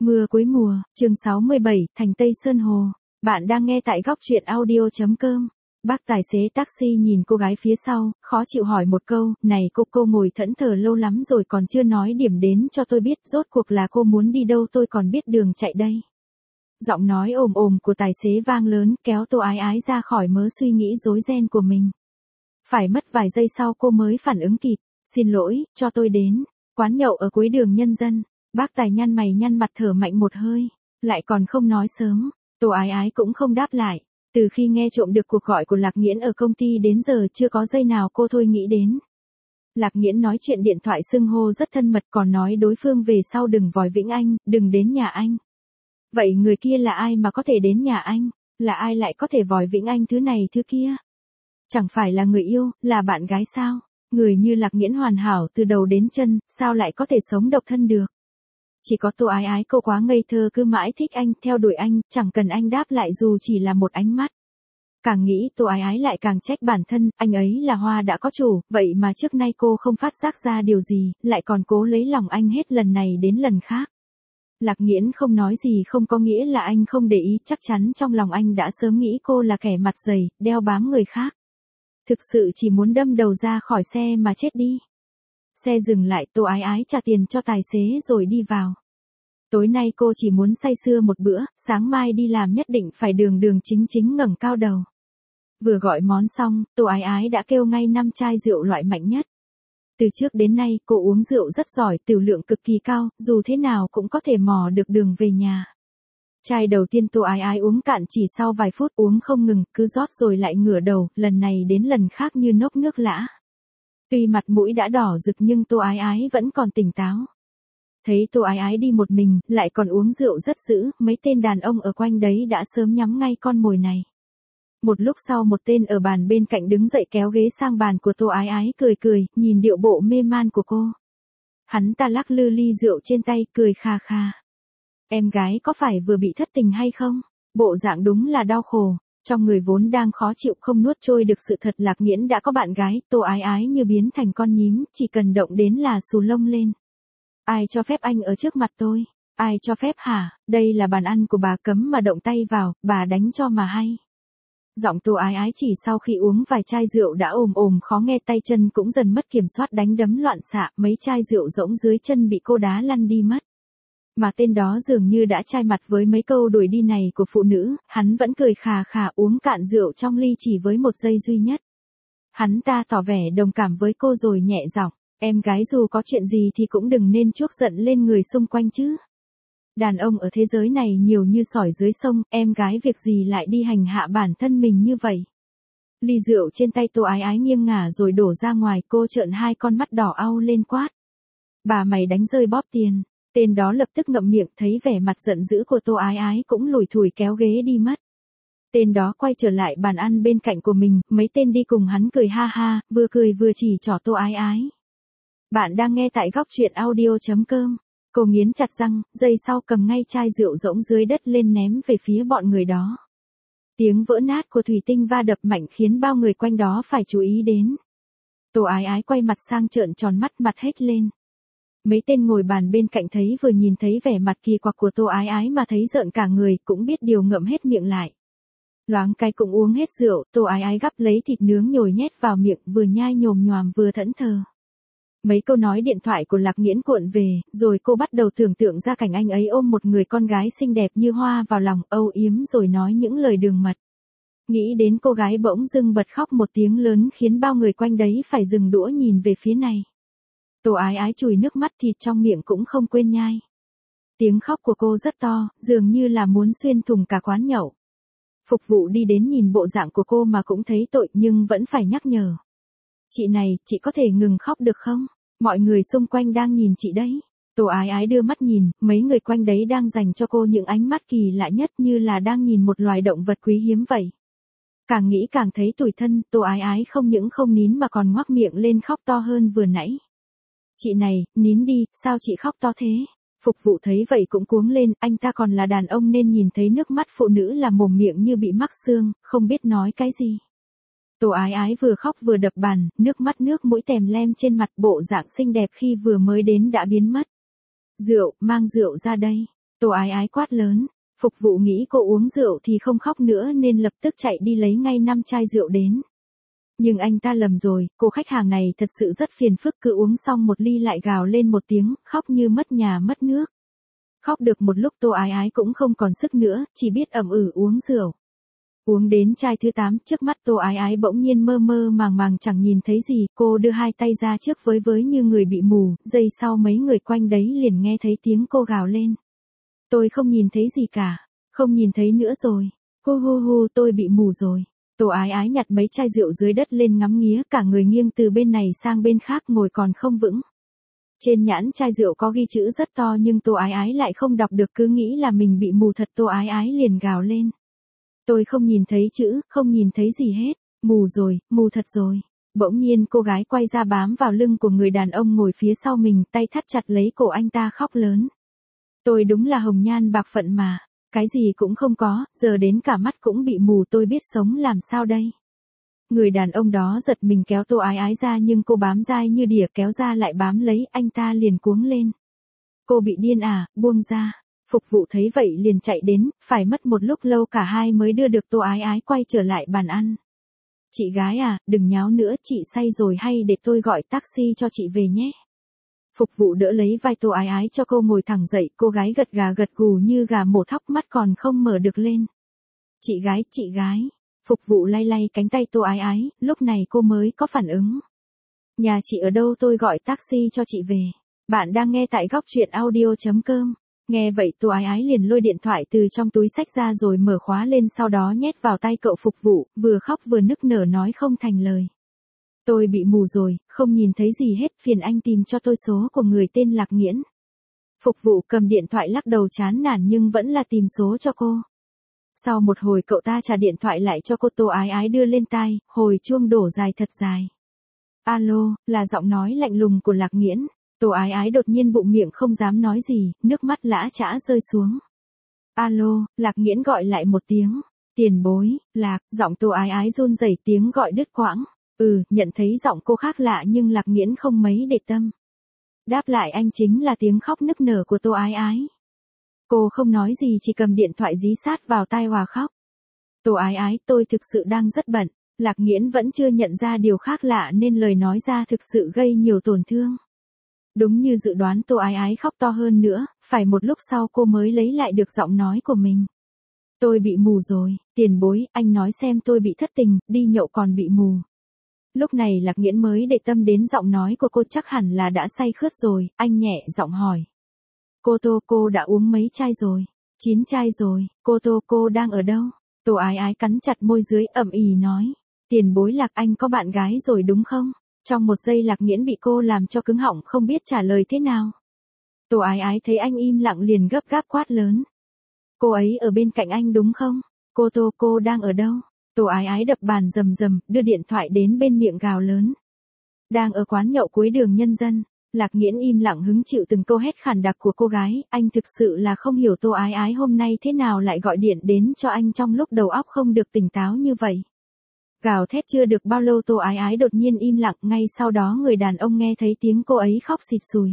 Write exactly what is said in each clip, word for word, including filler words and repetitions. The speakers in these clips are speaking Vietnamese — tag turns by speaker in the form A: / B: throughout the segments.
A: Mưa cuối mùa, chương sáu mươi bảy, thành Tây Sơn Hồ. Bạn đang nghe tại góc truyện audio.com. Bác tài xế taxi nhìn cô gái phía sau, khó chịu hỏi một câu, này cô, cô ngồi thẫn thờ lâu lắm rồi còn chưa nói điểm đến cho tôi biết, rốt cuộc là cô muốn đi đâu tôi còn biết đường chạy đây. Giọng nói ồm ồm của tài xế vang lớn, kéo Tô Ái Ái ra khỏi mớ suy nghĩ rối ren của mình. Phải mất vài giây sau cô mới phản ứng kịp, xin lỗi, cho tôi đến. Quán nhậu ở cuối đường Nhân Dân. Bác tài nhăn mày nhăn mặt thở mạnh một hơi, lại còn không nói sớm. Tô Ái Ái cũng không đáp lại. Từ khi nghe trộm được cuộc gọi của Lạc Nghiễn ở công ty đến giờ chưa có giây nào cô thôi nghĩ đến. Lạc Nghiễn nói chuyện điện thoại xưng hô rất thân mật, còn nói đối phương về sau đừng vòi vĩnh anh, đừng đến nhà anh. Vậy người kia là ai mà có thể đến nhà anh? Là ai lại có thể vòi vĩnh anh thứ này thứ kia? Chẳng phải là người yêu, là bạn gái sao? Người như Lạc Nghiễn hoàn hảo từ đầu đến chân, sao lại có thể sống độc thân được? Chỉ có Tô Ái Ái cô quá ngây thơ cứ mãi thích anh, theo đuổi anh, chẳng cần anh đáp lại dù chỉ là một ánh mắt. Càng nghĩ Tô Ái Ái lại càng trách bản thân, anh ấy là hoa đã có chủ, vậy mà trước nay cô không phát giác ra điều gì, lại còn cố lấy lòng anh hết lần này đến lần khác. Lạc Nghiễn không nói gì không có nghĩa là anh không để ý, chắc chắn trong lòng anh đã sớm nghĩ cô là kẻ mặt dày, đeo bám người khác. Thực sự chỉ muốn đâm đầu ra khỏi xe mà chết đi. Xe dừng lại, Tô Ái Ái trả tiền cho tài xế rồi đi vào. Tối nay cô chỉ muốn say sưa một bữa, sáng mai đi làm nhất định phải đường đường chính chính ngẩng cao đầu. Vừa gọi món xong, Tô Ái Ái đã kêu ngay năm chai rượu loại mạnh nhất. Từ trước đến nay cô uống rượu rất giỏi, tửu lượng cực kỳ cao, dù thế nào cũng có thể mò được đường về nhà. Chai đầu tiên Tô Ái Ái uống cạn chỉ sau vài phút, uống không ngừng, cứ rót rồi lại ngửa đầu, lần này đến lần khác như nốc nước lã. Tuy mặt mũi đã đỏ rực nhưng Tô Ái Ái vẫn còn tỉnh táo. Thấy Tô Ái Ái đi một mình, lại còn uống rượu rất dữ, mấy tên đàn ông ở quanh đấy đã sớm nhắm ngay con mồi này. Một lúc sau một tên ở bàn bên cạnh đứng dậy kéo ghế sang bàn của Tô Ái Ái, cười cười, nhìn điệu bộ mê man của cô. Hắn ta lắc lư ly rượu trên tay, cười kha kha. Em gái có phải vừa bị thất tình hay không? Bộ dạng đúng là đau khổ. Trong người vốn đang khó chịu không nuốt trôi được sự thật Lạc Nghiễn đã có bạn gái, Tô Ái Ái như biến thành con nhím, chỉ cần động đến là xù lông lên. Ai cho phép anh ở trước mặt tôi? Ai cho phép hả? Đây là bàn ăn của bà, cấm mà động tay vào, bà đánh cho mà hay. Giọng Tô Ái Ái chỉ sau khi uống vài chai rượu đã ồm ồm khó nghe, tay chân cũng dần mất kiểm soát, đánh đấm loạn xạ, mấy chai rượu rỗng dưới chân bị cô đá lăn đi mất. Mà tên đó dường như đã chai mặt với mấy câu đuổi đi này của phụ nữ, hắn vẫn cười khà khà uống cạn rượu trong ly chỉ với một giây duy nhất. Hắn ta tỏ vẻ đồng cảm với cô rồi nhẹ giọng, em gái dù có chuyện gì thì cũng đừng nên chuốc giận lên người xung quanh chứ. Đàn ông ở thế giới này nhiều như sỏi dưới sông, em gái việc gì lại đi hành hạ bản thân mình như vậy. Ly rượu trên tay Tô Ái Ái nghiêng ngả rồi đổ ra ngoài, cô trợn hai con mắt đỏ au lên quát. Bà mày đánh rơi bóp tiền. Tên đó lập tức ngậm miệng, thấy vẻ mặt giận dữ của Tô Ái Ái cũng lủi thủi kéo ghế đi mất. Tên đó quay trở lại bàn ăn bên cạnh của mình, mấy tên đi cùng hắn cười ha ha, vừa cười vừa chỉ trỏ Tô Ái Ái. Bạn đang nghe tại góc truyện audio.com. Cô nghiến chặt răng, giây sau cầm ngay chai rượu rỗng dưới đất lên ném về phía bọn người đó. Tiếng vỡ nát của thủy tinh va đập mạnh khiến bao người quanh đó phải chú ý đến. Tô Ái Ái quay mặt sang trợn tròn mắt, mặt hết lên. Mấy tên ngồi bàn bên cạnh thấy vừa nhìn thấy vẻ mặt kỳ quặc của Tô Ái Ái mà thấy rợn cả người, cũng biết điều ngậm hết miệng lại. Loáng cái cũng uống hết rượu, Tô Ái Ái gắp lấy thịt nướng nhồi nhét vào miệng, vừa nhai nhồm nhoàm vừa thẫn thờ. Mấy câu nói điện thoại của Lạc Nghiễn cuộn về, rồi cô bắt đầu tưởng tượng ra cảnh anh ấy ôm một người con gái xinh đẹp như hoa vào lòng, âu yếm rồi nói những lời đường mật. Nghĩ đến cô gái bỗng dưng bật khóc một tiếng lớn khiến bao người quanh đấy phải dừng đũa nhìn về phía này. Tô Ái Ái chùi nước mắt, thịt trong miệng cũng không quên nhai. Tiếng khóc của cô rất to, dường như là muốn xuyên thủng cả quán nhậu. Phục vụ đi đến nhìn bộ dạng của cô mà cũng thấy tội nhưng vẫn phải nhắc nhở. Chị này, chị có thể ngừng khóc được không? Mọi người xung quanh đang nhìn chị đấy. Tô Ái Ái đưa mắt nhìn, mấy người quanh đấy đang dành cho cô những ánh mắt kỳ lạ nhất, như là đang nhìn một loài động vật quý hiếm vậy. Càng nghĩ càng thấy tủi thân, Tô Ái Ái không những không nín mà còn ngoác miệng lên khóc to hơn vừa nãy. Chị này, nín đi, sao chị khóc to thế? Phục vụ thấy vậy cũng cuống lên, anh ta còn là đàn ông nên nhìn thấy nước mắt phụ nữ là mồm miệng như bị mắc xương, không biết nói cái gì. Tô Ái Ái vừa khóc vừa đập bàn, nước mắt nước mũi tèm lem trên mặt, bộ dạng xinh đẹp khi vừa mới đến đã biến mất. Rượu, mang rượu ra đây. Tô Ái Ái quát lớn. Phục vụ nghĩ cô uống rượu thì không khóc nữa nên lập tức chạy đi lấy ngay năm chai rượu đến. Nhưng anh ta lầm rồi, cô khách hàng này thật sự rất phiền phức, cứ uống xong một ly lại gào lên một tiếng, khóc như mất nhà mất nước. Khóc được một lúc Tô Ái Ái cũng không còn sức nữa, chỉ biết ậm ừ uống rượu. Uống đến chai thứ tám, trước mắt Tô Ái Ái bỗng nhiên mơ mơ màng màng chẳng nhìn thấy gì, cô đưa hai tay ra trước với với như người bị mù, giây sau mấy người quanh đấy liền nghe thấy tiếng cô gào lên. Tôi không nhìn thấy gì cả, không nhìn thấy nữa rồi, hu hu hu tôi bị mù rồi. Tô Ái Ái nhặt mấy chai rượu dưới đất lên ngắm nghía, cả người nghiêng từ bên này sang bên khác ngồi còn không vững. Trên nhãn chai rượu có ghi chữ rất to nhưng Tô Ái Ái lại không đọc được, cứ nghĩ là mình bị mù thật. Tô Ái Ái liền gào lên. Tôi không nhìn thấy chữ, không nhìn thấy gì hết, mù rồi, mù thật rồi. Bỗng nhiên cô gái quay ra bám vào lưng của người đàn ông ngồi phía sau mình, tay thắt chặt lấy cổ anh ta khóc lớn. Tôi đúng là hồng nhan bạc phận mà, cái gì cũng không có, giờ đến cả mắt cũng bị mù, tôi biết sống làm sao đây. Người đàn ông đó giật mình kéo Tô Ái Ái ra nhưng cô bám dai như đỉa, kéo ra lại bám lấy, anh ta liền cuống lên. Cô bị điên à, buông ra. Phục vụ thấy vậy liền chạy đến, phải mất một lúc lâu cả hai mới đưa được Tô Ái Ái quay trở lại bàn ăn. Chị gái à, đừng nháo nữa, chị say rồi hay để tôi gọi taxi cho chị về nhé. Phục vụ đỡ lấy vai Tô Ái Ái cho cô ngồi thẳng dậy, cô gái gật gà gật gù như gà mổ thóc, mắt còn không mở được lên. Chị gái, chị gái. Phục vụ lay lay cánh tay Tô Ái Ái, lúc này cô mới có phản ứng. Nhà chị ở đâu tôi gọi taxi cho chị về. Bạn đang nghe tại góc truyện audio chấm com. Nghe vậy Tô Ái Ái liền lôi điện thoại từ trong túi xách ra rồi mở khóa lên, sau đó nhét vào tay cậu phục vụ, vừa khóc vừa nức nở nói không thành lời. Tôi bị mù rồi, không nhìn thấy gì hết, phiền anh tìm cho tôi số của người tên Lạc Nghiễn. Phục vụ cầm điện thoại lắc đầu chán nản nhưng vẫn là tìm số cho cô. Sau một hồi cậu ta trả điện thoại lại cho cô. Tô Ái Ái đưa lên tai, hồi chuông đổ dài thật dài. Alo, là giọng nói lạnh lùng của Lạc Nghiễn. Tô Ái Ái đột nhiên bụng miệng không dám nói gì, nước mắt lã chã rơi xuống. Alo, Lạc Nghiễn gọi lại một tiếng. Tiền bối, Lạc, giọng Tô Ái Ái run rẩy, tiếng gọi đứt quãng. Ừ, nhận thấy giọng cô khác lạ nhưng Lạc Nghiễn không mấy để tâm. Đáp lại anh chính là tiếng khóc nức nở của Tô Ái Ái. Cô không nói gì, chỉ cầm điện thoại dí sát vào tai hòa khóc. Tô Ái Ái, tôi thực sự đang rất bận. Lạc Nghiễn vẫn chưa nhận ra điều khác lạ nên lời nói ra thực sự gây nhiều tổn thương. Đúng như dự đoán, Tô Ái Ái khóc to hơn nữa, phải một lúc sau cô mới lấy lại được giọng nói của mình. Tôi bị mù rồi, tiền bối, anh nói xem tôi bị thất tình, đi nhậu còn bị mù. Lúc này Lạc Nghiễn mới để tâm đến giọng nói của cô, chắc hẳn là đã say khướt rồi, anh nhẹ giọng hỏi. Cô Tô, cô đã uống mấy chai rồi? Chín chai rồi, cô Tô, cô đang ở đâu? Tô Ái Ái cắn chặt môi dưới ậm ì nói. Tiền bối Lạc, anh có bạn gái rồi đúng không? Trong một giây Lạc Nghiễn bị cô làm cho cứng họng không biết trả lời thế nào. Tô Ái Ái thấy anh im lặng liền gấp gáp quát lớn. Cô ấy ở bên cạnh anh đúng không? Cô Tô, cô đang ở đâu? Tô Ái Ái đập bàn rầm rầm, đưa điện thoại đến bên miệng gào lớn. Đang ở quán nhậu cuối đường Nhân Dân. Lạc Nghiễn im lặng hứng chịu từng câu hét khàn đặc của cô gái, anh thực sự là không hiểu Tô Ái Ái hôm nay thế nào lại gọi điện đến cho anh trong lúc đầu óc không được tỉnh táo như vậy. Gào thét chưa được bao lâu Tô Ái Ái đột nhiên im lặng, ngay sau đó người đàn ông nghe thấy tiếng cô ấy khóc xịt sùi.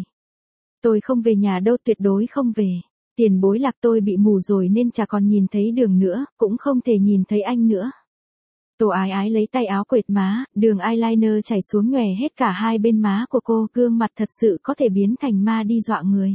A: Tôi không về nhà đâu, tuyệt đối không về. Tiền bối Lạc, tôi bị mù rồi nên chả còn nhìn thấy đường nữa, cũng không thể nhìn thấy anh nữa. Tô Ái Ái lấy tay áo quệt má, đường eyeliner chảy xuống nhòe hết cả hai bên má của cô, gương mặt thật sự có thể biến thành ma đi dọa người.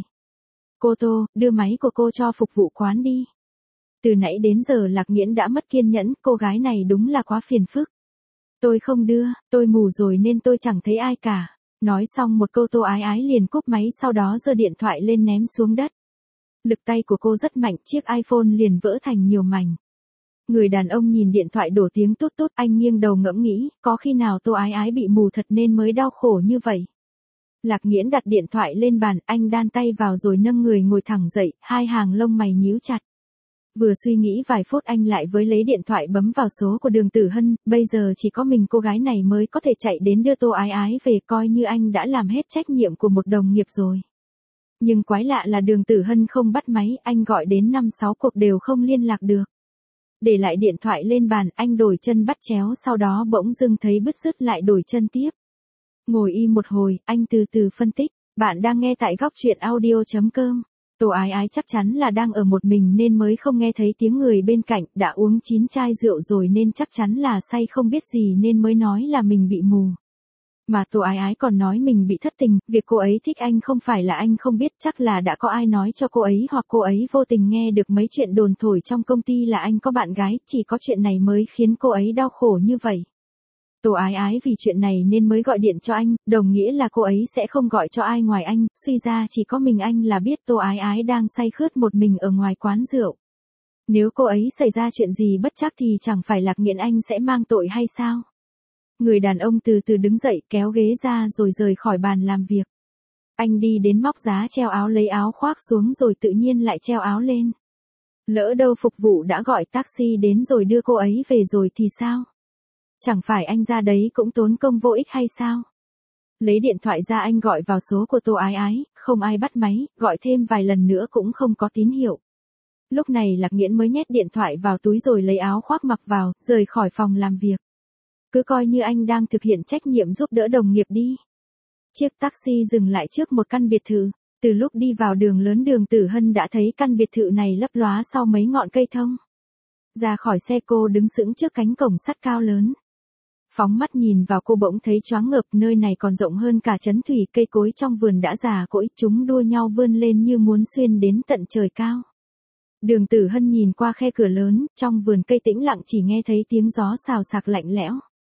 A: Cô Tô, đưa máy của cô cho phục vụ quán đi. Từ nãy đến giờ Lạc Nghiễn đã mất kiên nhẫn, cô gái này đúng là quá phiền phức. Tôi không đưa, tôi mù rồi nên tôi chẳng thấy ai cả. Nói xong một câu Tô Ái Ái liền cúp máy, sau đó giơ điện thoại lên ném xuống đất. Lực tay của cô rất mạnh, chiếc iPhone liền vỡ thành nhiều mảnh. Người đàn ông nhìn điện thoại đổ tiếng tút tút, anh nghiêng đầu ngẫm nghĩ, có khi nào Tô Ái Ái bị mù thật nên mới đau khổ như vậy. Lạc Nghiễn đặt điện thoại lên bàn, anh đan tay vào rồi nâng người ngồi thẳng dậy, hai hàng lông mày nhíu chặt. Vừa suy nghĩ vài phút anh lại với lấy điện thoại bấm vào số của Đường Tử Hân, bây giờ chỉ có mình cô gái này mới có thể chạy đến đưa Tô Ái Ái về, coi như anh đã làm hết trách nhiệm của một đồng nghiệp rồi. Nhưng quái lạ là Đường Tử Hân không bắt máy, anh gọi đến năm sáu cuộc đều không liên lạc được. Để lại điện thoại lên bàn, anh đổi chân bắt chéo, sau đó bỗng dưng thấy bứt rứt lại đổi chân tiếp. Ngồi im một hồi, anh từ từ phân tích, bạn đang nghe tại góc truyện audio chấm com. Tô Ái Ái chắc chắn là đang ở một mình nên mới không nghe thấy tiếng người bên cạnh, đã uống chín chai rượu rồi nên chắc chắn là say không biết gì nên mới nói là mình bị mù. Mà Tô Ái Ái còn nói mình bị thất tình, việc cô ấy thích anh không phải là anh không biết, chắc là đã có ai nói cho cô ấy hoặc cô ấy vô tình nghe được mấy chuyện đồn thổi trong công ty là anh có bạn gái, chỉ có chuyện này mới khiến cô ấy đau khổ như vậy. Tô Ái Ái vì chuyện này nên mới gọi điện cho anh, đồng nghĩa là cô ấy sẽ không gọi cho ai ngoài anh, suy ra chỉ có mình anh là biết Tô Ái Ái đang say khướt một mình ở ngoài quán rượu. Nếu cô ấy xảy ra chuyện gì bất trắc thì chẳng phải Lạc Nghiện anh sẽ mang tội hay sao? Người đàn ông từ từ đứng dậy kéo ghế ra rồi rời khỏi bàn làm việc. Anh đi đến móc giá treo áo lấy áo khoác xuống rồi tự nhiên lại treo áo lên. Lỡ đâu phục vụ đã gọi taxi đến rồi đưa cô ấy về rồi thì sao? Chẳng phải anh ra đấy cũng tốn công vô ích hay sao? Lấy điện thoại ra anh gọi vào số của Tô Ái Ái, không ai bắt máy, gọi thêm vài lần nữa cũng không có tín hiệu. Lúc này Lạc Nghiễn mới nhét điện thoại vào túi rồi lấy áo khoác mặc vào, rời khỏi phòng làm việc. Cứ coi như anh đang thực hiện trách nhiệm giúp đỡ đồng nghiệp đi. Chiếc taxi dừng lại trước một căn biệt thự. Từ lúc đi vào đường lớn Đường Tử Hân đã thấy căn biệt thự này lấp lóa sau mấy ngọn cây thông. Ra khỏi xe cô đứng sững trước cánh cổng sắt cao lớn. Phóng mắt nhìn vào cô bỗng thấy choáng ngợp, nơi này còn rộng hơn cả trấn thủy, cây cối trong vườn đã già cỗi, chúng đua nhau vươn lên như muốn xuyên đến tận trời cao. Đường Tử Hân nhìn qua khe cửa lớn, trong vườn cây tĩnh lặng chỉ nghe thấy tiếng gió xào xạc lạnh lẽo.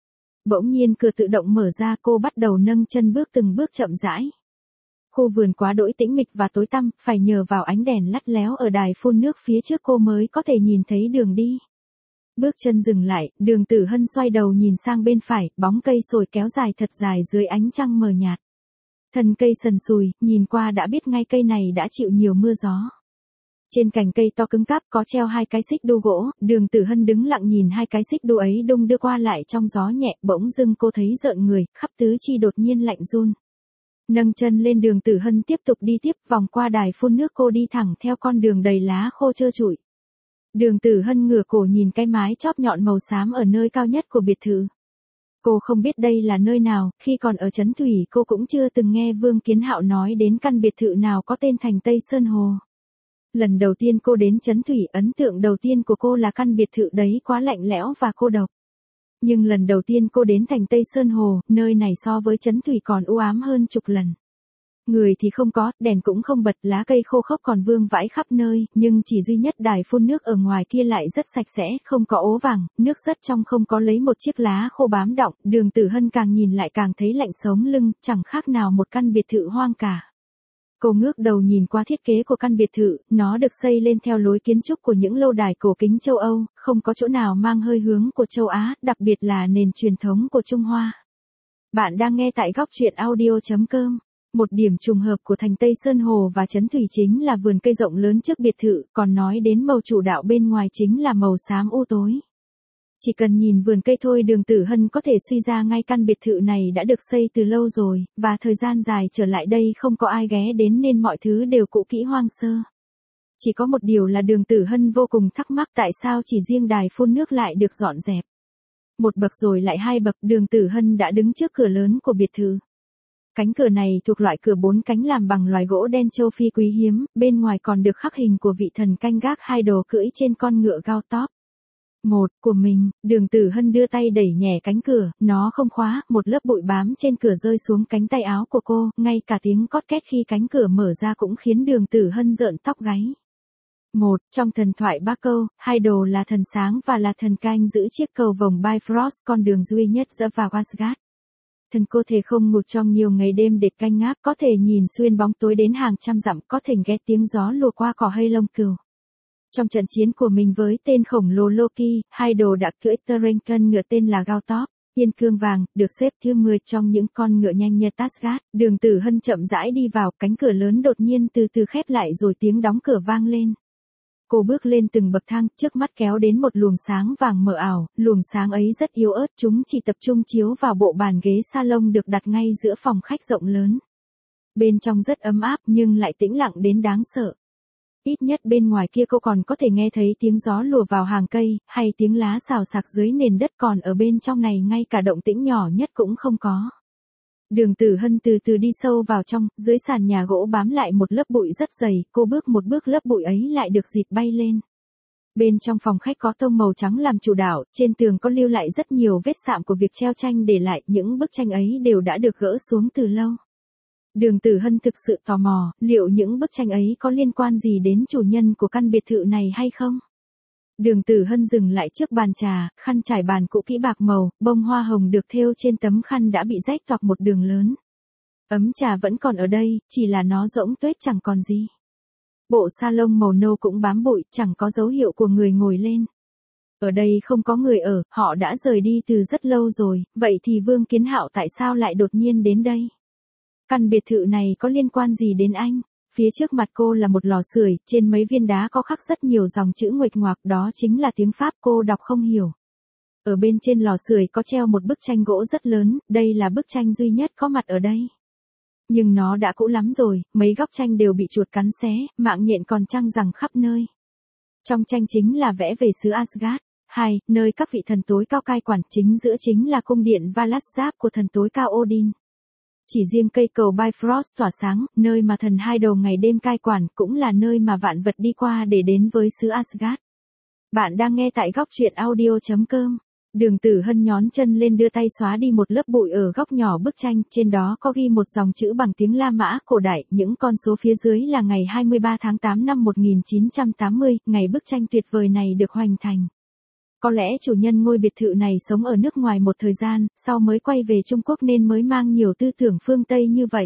A: Bỗng nhiên cửa tự động mở ra, cô bắt đầu nâng chân bước từng bước chậm rãi. Khu vườn quá đỗi tĩnh mịch và tối tăm, phải nhờ vào ánh đèn lắt léo ở đài phun nước phía trước cô mới có thể nhìn thấy đường đi. Bước chân dừng lại, Đường Tử Hân xoay đầu nhìn sang bên phải, bóng cây sồi kéo dài thật dài dưới ánh trăng mờ nhạt. Thân cây sần sùi, nhìn qua đã biết ngay cây này đã chịu nhiều mưa gió. Trên cành cây to cứng cáp có treo hai cái xích đu gỗ, Đường Tử Hân đứng lặng nhìn hai cái xích đu ấy đung đưa qua lại trong gió nhẹ, bỗng dưng cô thấy rợn người, khắp tứ chi đột nhiên lạnh run. Nâng chân lên, Đường Tử Hân tiếp tục đi tiếp, vòng qua đài phun nước cô đi thẳng theo con đường đầy lá khô trơ trụi. Đường Tử Hân ngửa cổ nhìn cái mái chóp nhọn màu xám ở nơi cao nhất của biệt thự. Cô không biết đây là nơi nào, khi còn ở Trấn Thủy cô cũng chưa từng nghe Vương Kiến Hạo nói đến căn biệt thự nào có tên Thành Tây Sơn Hồ. Lần đầu tiên cô đến Trấn Thủy, ấn tượng đầu tiên của cô là căn biệt thự đấy quá lạnh lẽo và cô độc. Nhưng lần đầu tiên cô đến Thành Tây Sơn Hồ, nơi này so với Trấn Thủy còn u ám hơn chục lần. Người thì không có, đèn cũng không bật, lá cây khô khốc còn vương vãi khắp nơi, nhưng chỉ duy nhất đài phun nước ở ngoài kia lại rất sạch sẽ, không có ố vàng, nước rất trong, không có lấy một chiếc lá khô bám đọng. Đường Tử Hân càng nhìn lại càng thấy lạnh sống lưng, chẳng khác nào một căn biệt thự hoang cả. Cô ngước đầu nhìn qua thiết kế của căn biệt thự, nó được xây lên theo lối kiến trúc của những lâu đài cổ kính châu Âu, không có chỗ nào mang hơi hướng của châu Á, đặc biệt là nền truyền thống của Trung Hoa. Bạn đang nghe tại góc truyện audio chấm com. Một điểm trùng hợp của Thành Tây Sơn Hồ và Trấn Thủy chính là vườn cây rộng lớn trước biệt thự, còn nói đến màu chủ đạo bên ngoài chính là màu xám u tối. Chỉ cần nhìn vườn cây thôi, Đường Tử Hân có thể suy ra ngay căn biệt thự này đã được xây từ lâu rồi, và thời gian dài trở lại đây không có ai ghé đến nên mọi thứ đều cũ kỹ hoang sơ. Chỉ có một điều là Đường Tử Hân vô cùng thắc mắc tại sao chỉ riêng đài phun nước lại được dọn dẹp. Một bậc rồi lại hai bậc, Đường Tử Hân đã đứng trước cửa lớn của biệt thự. Cánh cửa này thuộc loại cửa bốn cánh làm bằng loài gỗ đen châu Phi quý hiếm, bên ngoài còn được khắc hình của vị thần canh gác hai đồ cưỡi trên con ngựa cao tóp. Một, của mình, Đường Tử Hân đưa tay đẩy nhẹ cánh cửa, nó không khóa, một lớp bụi bám trên cửa rơi xuống cánh tay áo của cô, ngay cả tiếng cót két khi cánh cửa mở ra cũng khiến Đường Tử Hân rợn tóc gáy. Một, trong thần thoại Bắc Câu, hai đồ là thần sáng và là thần canh giữ chiếc cầu vồng Bifrost, con đường duy nhất dẫn vào Asgard. Thần cô thể không ngủ trong nhiều ngày đêm để canh ngáp, có thể nhìn xuyên bóng tối đến hàng trăm dặm, có thể nghe tiếng gió lùa qua cỏ hay lông cừu. Trong trận chiến của mình với tên khổng lồ Loki, hai đồ đã cưỡi Tyrell ngựa tên là Gautop, Yên Cương Vàng, được xếp thứ mười trong những con ngựa nhanh nhất Asgard. Đường Tử Hân chậm rãi đi vào, cánh cửa lớn đột nhiên từ từ khép lại rồi tiếng đóng cửa vang lên. Cô bước lên từng bậc thang, trước mắt kéo đến một luồng sáng vàng mờ ảo, luồng sáng ấy rất yếu ớt, chúng chỉ tập trung chiếu vào bộ bàn ghế salon được đặt ngay giữa phòng khách rộng lớn. Bên trong rất ấm áp nhưng lại tĩnh lặng đến đáng sợ. Ít nhất bên ngoài kia cô còn có thể nghe thấy tiếng gió lùa vào hàng cây, hay tiếng lá xào xạc dưới nền đất, còn ở bên trong này ngay cả động tĩnh nhỏ nhất cũng không có. Đường Tử Hân từ từ đi sâu vào trong, dưới sàn nhà gỗ bám lại một lớp bụi rất dày, cô bước một bước lớp bụi ấy lại được dịp bay lên. Bên trong phòng khách có tông màu trắng làm chủ đạo, trên tường có lưu lại rất nhiều vết sạm của việc treo tranh để lại, những bức tranh ấy đều đã được gỡ xuống từ lâu. Đường Tử Hân thực sự tò mò, liệu những bức tranh ấy có liên quan gì đến chủ nhân của căn biệt thự này hay không? Đường Tử Hân dừng lại trước bàn trà, khăn trải bàn cũ kỹ bạc màu, bông hoa hồng được thêu trên tấm khăn đã bị rách toạc một đường lớn. Ấm trà vẫn còn ở đây, chỉ là nó rỗng tuếch chẳng còn gì. Bộ sa lông màu nâu cũng bám bụi, chẳng có dấu hiệu của người ngồi lên. Ở đây không có người ở, họ đã rời đi từ rất lâu rồi, vậy thì Vương Kiến Hạo tại sao lại đột nhiên đến đây? Căn biệt thự này có liên quan gì đến anh? Phía trước mặt cô là một lò sưởi, trên mấy viên đá có khắc rất nhiều dòng chữ nguệch ngoạc, đó chính là tiếng Pháp cô đọc không hiểu. Ở bên trên lò sưởi có treo một bức tranh gỗ rất lớn, đây là bức tranh duy nhất có mặt ở đây. Nhưng nó đã cũ lắm rồi, mấy góc tranh đều bị chuột cắn xé, mạng nhện còn trăng rằng khắp nơi. Trong tranh chính là vẽ về xứ Asgard. Hai, nơi các vị thần tối cao cai quản, chính giữa chính là cung điện Valassap của thần tối cao Odin. Chỉ riêng cây cầu Bifrost tỏa sáng, nơi mà thần hai đầu ngày đêm cai quản, cũng là nơi mà vạn vật đi qua để đến với xứ Asgard. Bạn đang nghe tại góc truyện audio chấm com. Đường Tử Hân nhón chân lên đưa tay xóa đi một lớp bụi ở góc nhỏ bức tranh, trên đó có ghi một dòng chữ bằng tiếng La Mã cổ đại, những con số phía dưới là ngày hai mươi ba tháng tám năm một nghìn chín trăm tám mươi, ngày bức tranh tuyệt vời này được hoành thành. Có lẽ chủ nhân ngôi biệt thự này sống ở nước ngoài một thời gian, sau mới quay về Trung Quốc nên mới mang nhiều tư tưởng phương Tây như vậy.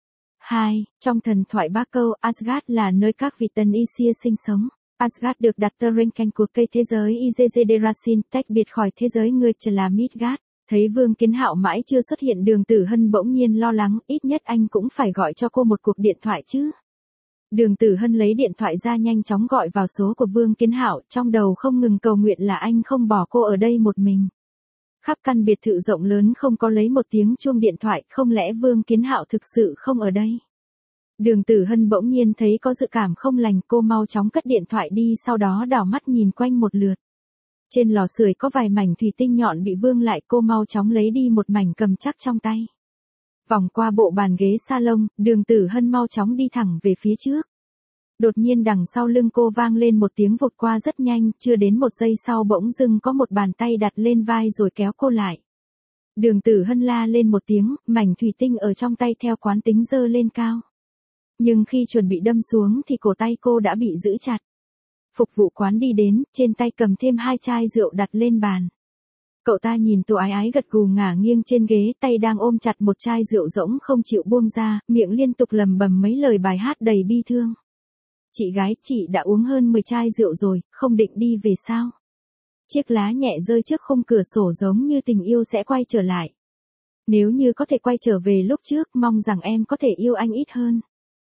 A: Hai, trong thần thoại Ba Câu, Asgard là nơi các vị tần Aesir sinh sống. Asgard được đặt Terrenken của cây thế giới Izezederasin, tách biệt khỏi thế giới người chỉ là Midgard. Thấy Vương Kiến Hạo mãi chưa xuất hiện, Đường Tử Hân bỗng nhiên lo lắng, ít nhất anh cũng phải gọi cho cô một cuộc điện thoại chứ. Đường Tử Hân lấy điện thoại ra nhanh chóng gọi vào số của Vương Kiến Hạo, trong đầu không ngừng cầu nguyện là anh không bỏ cô ở đây một mình. Khắp căn biệt thự rộng lớn không có lấy một tiếng chuông điện thoại, không lẽ Vương Kiến Hạo thực sự không ở đây? Đường Tử Hân bỗng nhiên thấy có dự cảm không lành, cô mau chóng cất điện thoại đi, sau đó đảo mắt nhìn quanh một lượt. Trên lò sưởi có vài mảnh thủy tinh nhọn bị vương lại, cô mau chóng lấy đi một mảnh cầm chắc trong tay. Vòng qua bộ bàn ghế salon, Đường Tử Hân mau chóng đi thẳng về phía trước. Đột nhiên đằng sau lưng cô vang lên một tiếng vụt qua rất nhanh, chưa đến một giây sau bỗng dưng có một bàn tay đặt lên vai rồi kéo cô lại. Đường Tử Hân la lên một tiếng, mảnh thủy tinh ở trong tay theo quán tính giơ lên cao. Nhưng khi chuẩn bị đâm xuống thì cổ tay cô đã bị giữ chặt. Phục vụ quán đi đến, trên tay cầm thêm hai chai rượu đặt lên bàn. Cậu ta nhìn Tô Ái Ái gật gù ngả nghiêng trên ghế, tay đang ôm chặt một chai rượu rỗng không chịu buông ra, miệng liên tục lầm bầm mấy lời bài hát đầy bi thương. Chị gái, chị đã uống hơn mười chai rượu rồi, không định đi về sao? Chiếc lá nhẹ rơi trước khung cửa sổ giống như tình yêu sẽ quay trở lại. Nếu như có thể quay trở về lúc trước, mong rằng em có thể yêu anh ít hơn.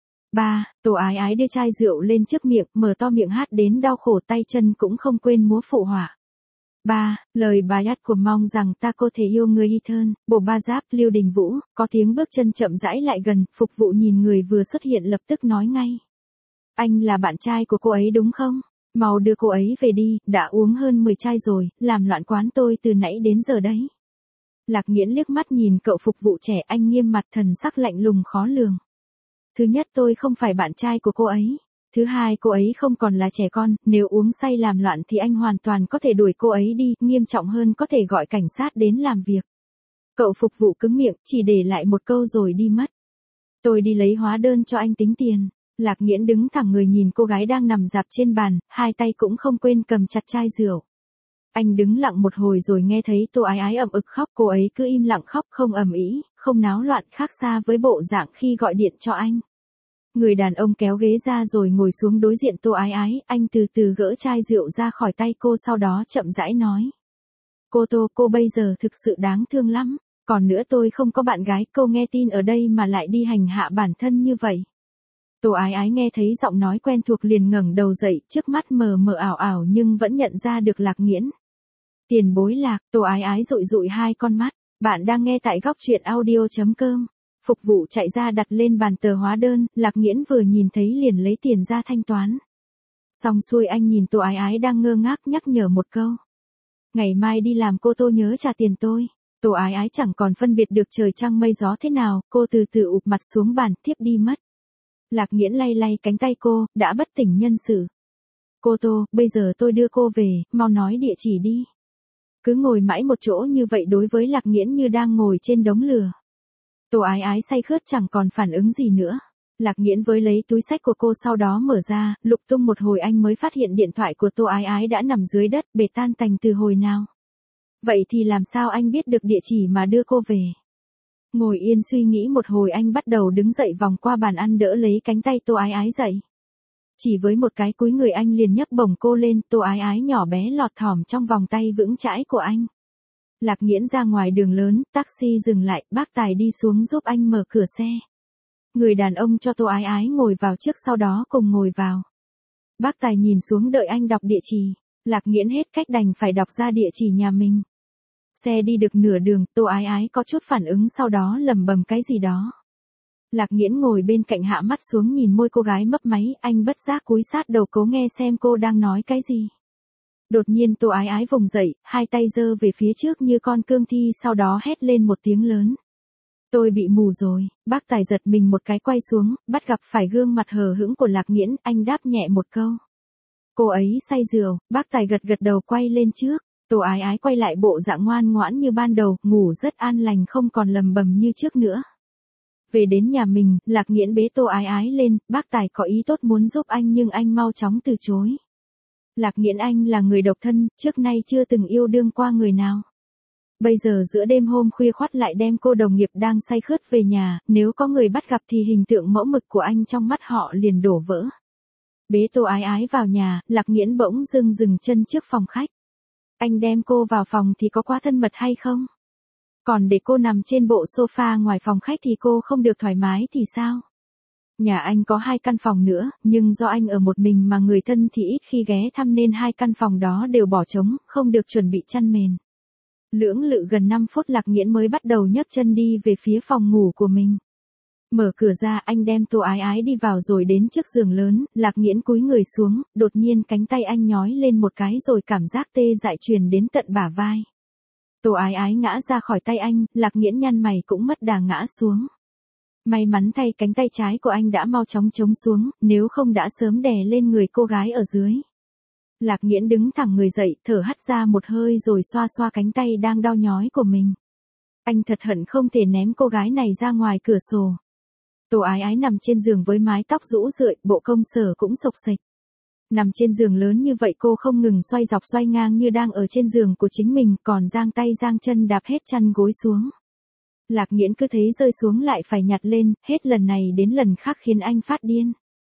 A: Ba, Tô Ái Ái đưa chai rượu lên trước miệng, mở to miệng hát đến đau khổ, tay chân cũng không quên múa phụ họa. Ba, lời bài hát của mong rằng ta có thể yêu người ít hơn, bộ ba giáp, Lưu Đình Vũ, có tiếng bước chân chậm rãi lại gần, phục vụ nhìn người vừa xuất hiện lập tức nói ngay. Anh là bạn trai của cô ấy đúng không? Mau đưa cô ấy về đi, đã uống hơn mười chai rồi, làm loạn quán tôi từ nãy đến giờ đấy. Lạc Nghiễn liếc mắt nhìn cậu phục vụ trẻ, anh nghiêm mặt, thần sắc lạnh lùng khó lường. Thứ nhất, tôi không phải bạn trai của cô ấy. Thứ hai, cô ấy không còn là trẻ con, nếu uống say làm loạn thì anh hoàn toàn có thể đuổi cô ấy đi, nghiêm trọng hơn có thể gọi cảnh sát đến làm việc. Cậu phục vụ cứng miệng, chỉ để lại một câu rồi đi mất. Tôi đi lấy hóa đơn cho anh tính tiền. Lạc Nghiễn đứng thẳng người nhìn cô gái đang nằm rạp trên bàn, hai tay cũng không quên cầm chặt chai rượu. Anh đứng lặng một hồi rồi nghe thấy Tô Ái Ái ậm ực khóc, cô ấy cứ im lặng khóc, không ầm ĩ, không náo loạn, khác xa với bộ dạng khi gọi điện cho anh. Người đàn ông kéo ghế ra rồi ngồi xuống đối diện Tô Ái Ái, anh từ từ gỡ chai rượu ra khỏi tay cô, sau đó chậm rãi nói. Cô Tô, cô bây giờ thực sự đáng thương lắm, còn nữa tôi không có bạn gái, cô nghe tin ở đây mà lại đi hành hạ bản thân như vậy. Tô Ái Ái nghe thấy giọng nói quen thuộc liền ngẩng đầu dậy, trước mắt mờ mờ ảo ảo nhưng vẫn nhận ra được Lạc Nghiễn. Tiền bối Lạc, Tô Ái Ái dụi dụi hai con mắt, bạn đang nghe tại góc truyện audio chấm com. Phục vụ chạy ra đặt lên bàn tờ hóa đơn, Lạc Nghiễn vừa nhìn thấy liền lấy tiền ra thanh toán. Xong xuôi anh nhìn Tô Ái Ái đang ngơ ngác nhắc nhở một câu. Ngày mai đi làm cô Tô nhớ trả tiền tôi. Tô Ái Ái chẳng còn phân biệt được trời trăng mây gió thế nào, cô từ từ ụp mặt xuống bàn, thiếp đi mất. Lạc Nghiễn lay lay cánh tay cô, đã bất tỉnh nhân sự. Cô Tô, bây giờ tôi đưa cô về, mau nói địa chỉ đi. Cứ ngồi mãi một chỗ như vậy đối với Lạc Nghiễn như đang ngồi trên đống lửa. Tô Ái Ái say khướt chẳng còn phản ứng gì nữa. Lạc Nghiễn với lấy túi xách của cô sau đó mở ra, lục tung một hồi anh mới phát hiện điện thoại của Tô Ái Ái đã nằm dưới đất, bể tan tành từ hồi nào. Vậy thì làm sao anh biết được địa chỉ mà đưa cô về? Ngồi yên suy nghĩ một hồi anh bắt đầu đứng dậy vòng qua bàn ăn đỡ lấy cánh tay Tô Ái Ái dậy. Chỉ với một cái cúi người anh liền nhấc bổng cô lên, Tô Ái Ái nhỏ bé lọt thỏm trong vòng tay vững chãi của anh. Lạc Nghiễn ra ngoài đường lớn, taxi dừng lại, bác Tài đi xuống giúp anh mở cửa xe. Người đàn ông cho Tô Ái Ái ngồi vào trước sau đó cùng ngồi vào. Bác Tài nhìn xuống đợi anh đọc địa chỉ. Lạc Nghiễn hết cách đành phải đọc ra địa chỉ nhà mình. Xe đi được nửa đường, Tô Ái Ái có chút phản ứng sau đó lầm bầm cái gì đó. Lạc Nghiễn ngồi bên cạnh hạ mắt xuống nhìn môi cô gái mấp máy, anh bất giác cúi sát đầu cố nghe xem cô đang nói cái gì. Đột nhiên Tô Ái Ái vùng dậy, hai tay giơ về phía trước như con cương thi sau đó hét lên một tiếng lớn. Tôi bị mù rồi, bác Tài giật mình một cái quay xuống, bắt gặp phải gương mặt hờ hững của Lạc Nghiễn, anh đáp nhẹ một câu. Cô ấy say rượu, bác Tài gật gật đầu quay lên trước. Tô Ái Ái quay lại bộ dạng ngoan ngoãn như ban đầu, ngủ rất an lành không còn lầm bầm như trước nữa. Về đến nhà mình, Lạc Nghiễn bế Tô Ái Ái lên, bác Tài có ý tốt muốn giúp anh nhưng anh mau chóng từ chối. Lạc Nghiễn anh là người độc thân, trước nay chưa từng yêu đương qua người nào. Bây giờ giữa đêm hôm khuya khoắt lại đem cô đồng nghiệp đang say khướt về nhà, nếu có người bắt gặp thì hình tượng mẫu mực của anh trong mắt họ liền đổ vỡ. Bế Tô Ái Ái vào nhà, Lạc Nghiễn bỗng dưng dừng chân trước phòng khách. Anh đem cô vào phòng thì có quá thân mật hay không? Còn để cô nằm trên bộ sofa ngoài phòng khách thì cô không được thoải mái thì sao? Nhà anh có hai căn phòng nữa, nhưng do anh ở một mình mà người thân thì ít khi ghé thăm nên hai căn phòng đó đều bỏ trống, không được chuẩn bị chăn mền. Lưỡng lự gần năm phút Lạc Nghiễn mới bắt đầu nhấc chân đi về phía phòng ngủ của mình. Mở cửa ra anh đem Tô Ái Ái đi vào rồi đến trước giường lớn, Lạc Nghiễn cúi người xuống, đột nhiên cánh tay anh nhói lên một cái rồi cảm giác tê dại truyền đến tận bả vai. Tô Ái Ái ngã ra khỏi tay anh, Lạc Nghiễn nhăn mày cũng mất đà ngã xuống. May mắn thay cánh tay trái của anh đã mau chóng chống xuống, nếu không đã sớm đè lên người cô gái ở dưới. Lạc Nghiễn đứng thẳng người dậy, thở hắt ra một hơi rồi xoa xoa cánh tay đang đau nhói của mình. Anh thật hận không thể ném cô gái này ra ngoài cửa sổ. Tô Ái Ái nằm trên giường với mái tóc rũ rượi, bộ công sở cũng xộc xệch. Nằm trên giường lớn như vậy cô không ngừng xoay dọc xoay ngang như đang ở trên giường của chính mình, còn giang tay giang chân đạp hết chăn gối xuống. Lạc Nghiễn cứ thấy rơi xuống lại phải nhặt lên, hết lần này đến lần khác khiến anh phát điên.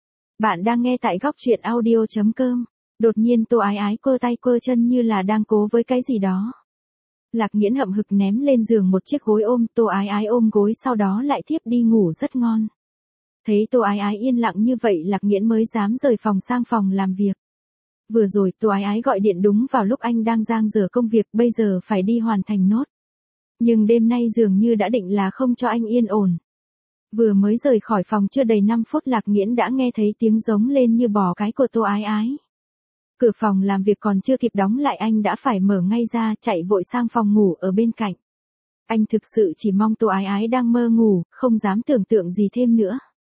A: Bạn đang nghe tại góc truyện audio chấm com. Đột nhiên Tô Ái Ái quơ tay quơ chân như là đang cố với cái gì đó. Lạc Nghiễn hậm hực ném lên giường một chiếc gối ôm, Tô Ái Ái ôm gối sau đó lại thiếp đi ngủ rất ngon. Thấy Tô Ái Ái yên lặng như vậy Lạc Nghiễn mới dám rời phòng sang phòng làm việc. Vừa rồi Tô Ái Ái gọi điện đúng vào lúc anh đang dang dở công việc, bây giờ phải đi hoàn thành nốt. Nhưng đêm nay dường như đã định là không cho anh yên ổn. Vừa mới rời khỏi phòng chưa đầy năm phút Lạc Nghiễn đã nghe thấy tiếng giống lên như bò cái của Tô Ái Ái. Cửa phòng làm việc còn chưa kịp đóng lại anh đã phải mở ngay ra, chạy vội sang phòng ngủ ở bên cạnh. Anh thực sự chỉ mong Tô Ái Ái đang mơ ngủ, không dám tưởng tượng gì thêm nữa.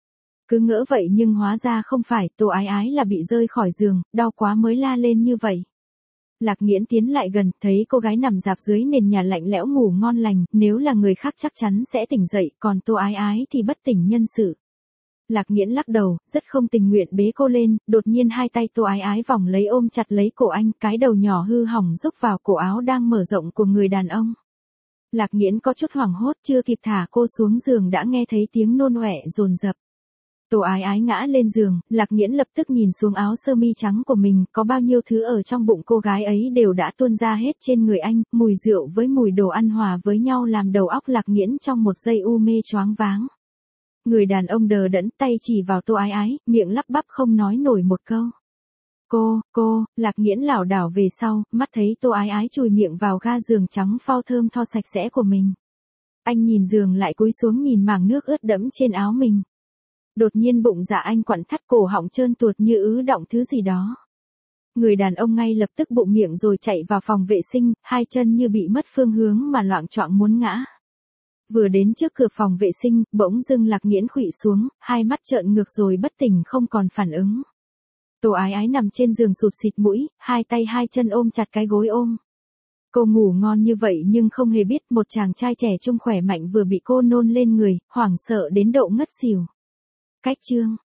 A: Cứ ngỡ vậy nhưng hóa ra không phải, Tô Ái Ái là bị rơi khỏi giường, đau quá mới la lên như vậy. Lạc Nghiễn tiến lại gần, thấy cô gái nằm rạp dưới nền nhà lạnh lẽo ngủ ngon lành, nếu là người khác chắc chắn sẽ tỉnh dậy, còn Tô Ái Ái thì bất tỉnh nhân sự. Lạc Nghiễn lắc đầu, rất không tình nguyện bế cô lên, đột nhiên hai tay Tô Ái Ái vòng lấy ôm chặt lấy cổ anh, cái đầu nhỏ hư hỏng rúc vào cổ áo đang mở rộng của người đàn ông. Lạc Nghiễn có chút hoảng hốt, chưa kịp thả cô xuống giường đã nghe thấy tiếng nôn ọe dồn dập. Tô Ái Ái ngã lên giường, Lạc Nghiễn lập tức nhìn xuống áo sơ mi trắng của mình, có bao nhiêu thứ ở trong bụng cô gái ấy đều đã tuôn ra hết trên người anh, mùi rượu với mùi đồ ăn hòa với nhau làm đầu óc Lạc Nghiễn trong một giây u mê choáng váng. Người đàn ông đờ đẫn, tay chỉ vào Tô Ái Ái, miệng lắp bắp không nói nổi một câu. Cô, cô, Lạc Nghiễn lảo đảo về sau, mắt thấy Tô Ái Ái chùi miệng vào ga giường trắng phao thơm tho sạch sẽ của mình. Anh nhìn giường lại cúi xuống nhìn mảng nước ướt đẫm trên áo mình. Đột nhiên bụng dạ anh quặn thắt, cổ họng trơn tuột như ứ động thứ gì đó. Người đàn ông ngay lập tức bụng miệng rồi chạy vào phòng vệ sinh, hai chân như bị mất phương hướng mà loạng choạng muốn ngã. Vừa đến trước cửa phòng vệ sinh, bỗng dưng Lạc Nghiễn khuỵu xuống, hai mắt trợn ngược rồi bất tỉnh không còn phản ứng. Tô Ái Ái nằm trên giường sụt xịt mũi, hai tay hai chân ôm chặt cái gối ôm. Cô ngủ ngon như vậy nhưng không hề biết một chàng trai trẻ trông khỏe mạnh vừa bị cô nôn lên người, hoảng sợ đến độ ngất xỉu. Cách chương